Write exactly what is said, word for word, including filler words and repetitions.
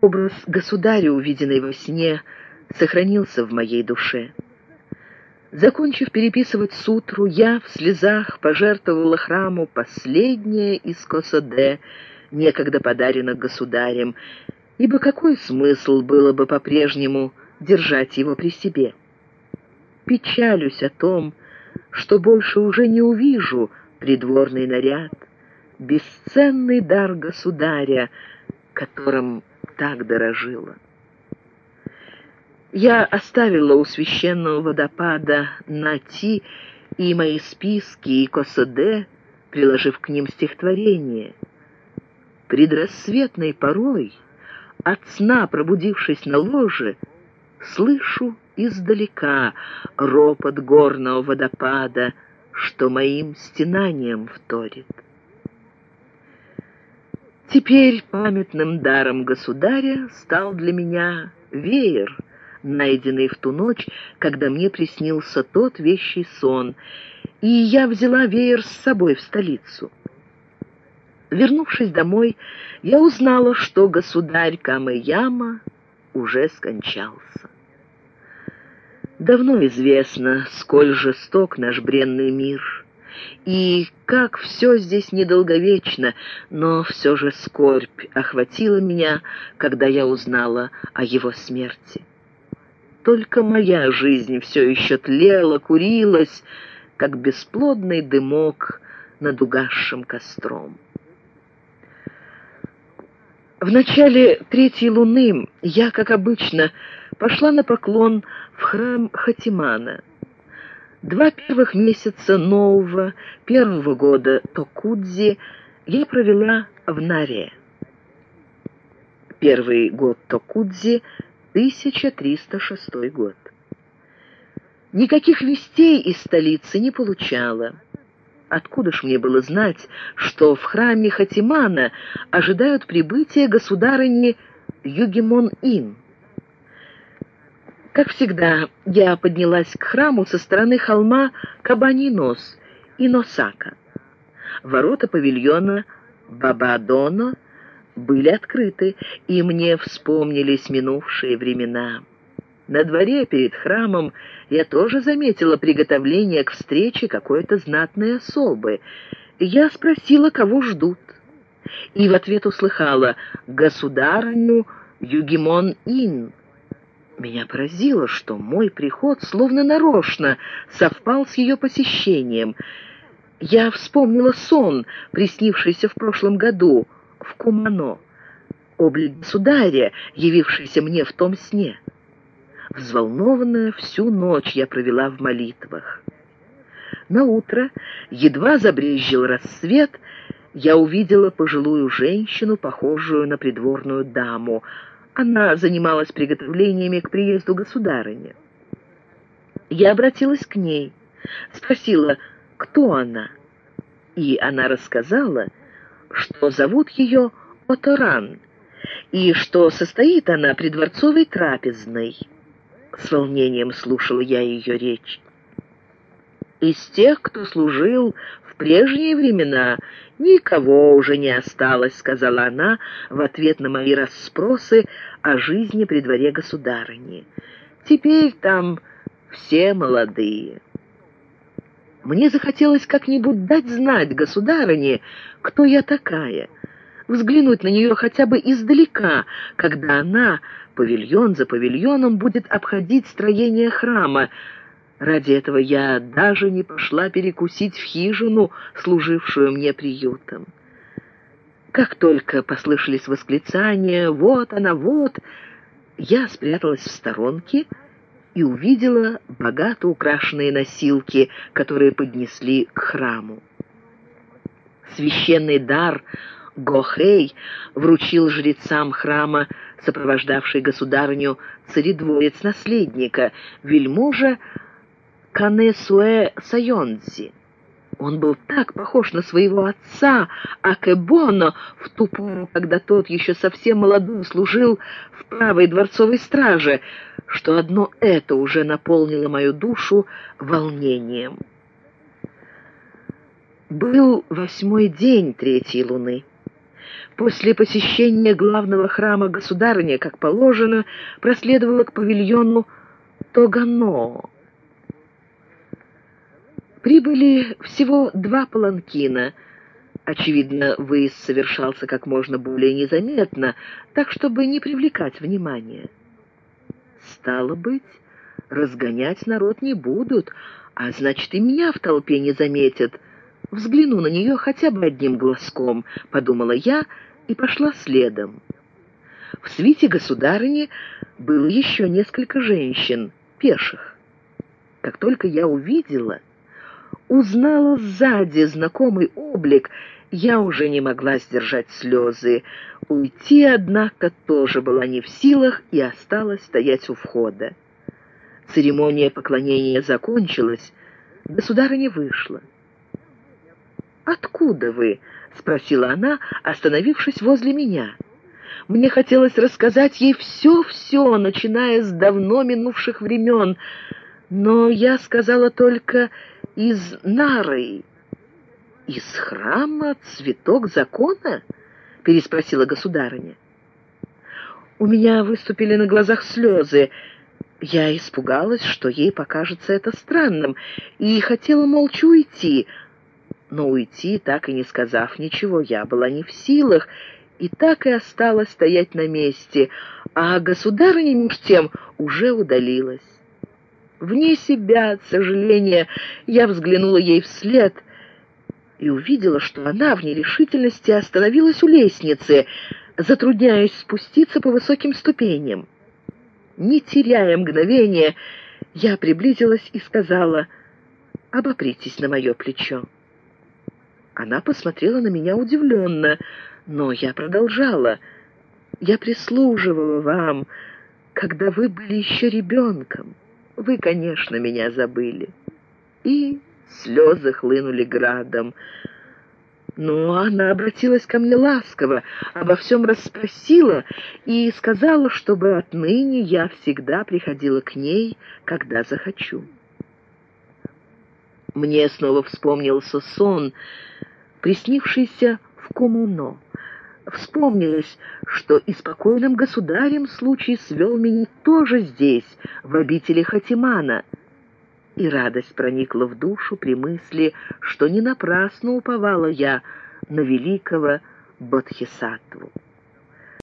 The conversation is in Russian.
Образ государя, увиденный во сне, сохранился в моей душе. Закончив переписывать сутру, я в слезах пожертвовала храму последнее из косоде, некогда подаренных государем, ибо какой смысл было бы по-прежнему держать его при себе? Печалюсь о том, что больше уже не увижу придворный наряд, бесценный дар государя, которым так дорожила. Я оставила у священного водопада Нати и мои списки и косоде, приложив к ним стихотворение. Предрассветной порой, от сна пробудившись на ложе, слышу издалека ропот горного водопада, что моим стенанием вторит. Теперь памятным даром государя стал для меня веер, найденный в ту ночь, когда мне приснился тот вещий сон, и я взяла веер с собой в столицу. Вернувшись домой, я узнала, что государь Камэяма уже скончался. Давно известно, сколь жесток наш бренный мир, и как все здесь недолговечно, но все же скорбь охватила меня, когда я узнала о его смерти. Только моя жизнь все еще тлела, курилась, как бесплодный дымок над угасшим костром. В начале третьей луны я, как обычно, пошла на поклон в храм Хатимана. Два первых месяца нового, первого года Токудзи я провела в Наре. Первый год Токудзи — тысяча триста шестой год. Никаких вестей из столицы не получала. Откуда ж мне было знать, что в храме Хатимана ожидают прибытия государыни Югемон-ин? Как всегда, я поднялась к храму со стороны холма Кабани-нос и Носака. Ворота павильона Бабадоно были открыты, и мне вспомнились минувшие времена. На дворе перед храмом я тоже заметила приготовление к встрече какой-то знатной особы. Я спросила, кого ждут, и в ответ услыхала «Государыню Югемон-ин». Меня поразило, что мой приход словно нарочно совпал с ее посещением. Я вспомнила сон, приснившийся в прошлом году в Кумано, облик государя, явившийся мне в том сне. Взволнованная, всю ночь я провела в молитвах. Наутро, едва забрезжил рассвет, я увидела пожилую женщину, похожую на придворную даму. Она занималась приготовлениями к приезду государыни. Я обратилась к ней, спросила, кто она, и она рассказала, что зовут ее Оторан, и что состоит она при дворцовой трапезной. С волнением слушала я ее речь. Из тех, кто служил в прежние времена, никого уже не осталось, сказала она в ответ на мои расспросы о жизни при дворе государыни. Теперь там все молодые. Мне захотелось как-нибудь дать знать государыне, кто я такая, взглянуть на нее хотя бы издалека, когда она, павильон за павильоном, будет обходить строение храма. Ради этого я даже не пошла перекусить в хижину, служившую мне приютом. Как только послышались восклицания «Вот она, вот!», я спряталась в сторонке и увидела богато украшенные носилки, которые поднесли к храму. Священный дар Гохэй вручил жрецам храма, сопровождавший государыню, царедворец наследника, вельможа Канэсуэ Сайонзи. Он был так похож на своего отца Акэбоно в ту пору, когда тот еще совсем молодым служил в правой дворцовой страже, что одно это уже наполнило мою душу волнением. Был восьмой день третьей луны. После посещения главного храма государыня, как положено, проследовала к павильону Тогано. Прибыли всего два паланкина. Очевидно, выезд совершался как можно более незаметно, так, чтобы не привлекать внимания. Стало быть, разгонять народ не будут, а значит, и меня в толпе не заметят. Взгляну на нее хотя бы одним глазком, подумала я и пошла следом. В свите государыни было еще несколько женщин, пеших. Как только я увидела, узнала сзади знакомый облик, я уже не могла сдержать слезы. Уйти, однако, тоже была не в силах и осталась стоять у входа. Церемония поклонения закончилась, государыня вышла. «Откуда вы?» — спросила она, остановившись возле меня. Мне хотелось рассказать ей все-все, начиная с давно минувших времен, но я сказала только «из Нары». «Из храма Цветок Закона?» — переспросила государыня. У меня выступили на глазах слезы. Я испугалась, что ей покажется это странным, и хотела молча уйти. Но уйти, так и не сказав ничего, я была не в силах, и так и осталась стоять на месте, а государыня меж тем уже удалилась. Вне себя от сожаления я взглянула ей вслед и увидела, что она в нерешительности остановилась у лестницы, затрудняясь спуститься по высоким ступеням. Не теряя мгновения, я приблизилась и сказала: «Обопритесь на мое плечо». Она посмотрела на меня удивленно, но я продолжала: «Я прислуживала вам, когда вы были еще ребенком. Вы, конечно, меня забыли». И слезы хлынули градом. Но она обратилась ко мне ласково, обо всем расспросила и сказала, чтобы отныне я всегда приходила к ней, когда захочу. Мне снова вспомнился сон, приснившийся в Комуно. Вспомнилось, что и с покойным государем случай свел меня тоже здесь, в обители Хатимана, и радость проникла в душу при мысли, что не напрасно уповала я на великого Бодхисаттву.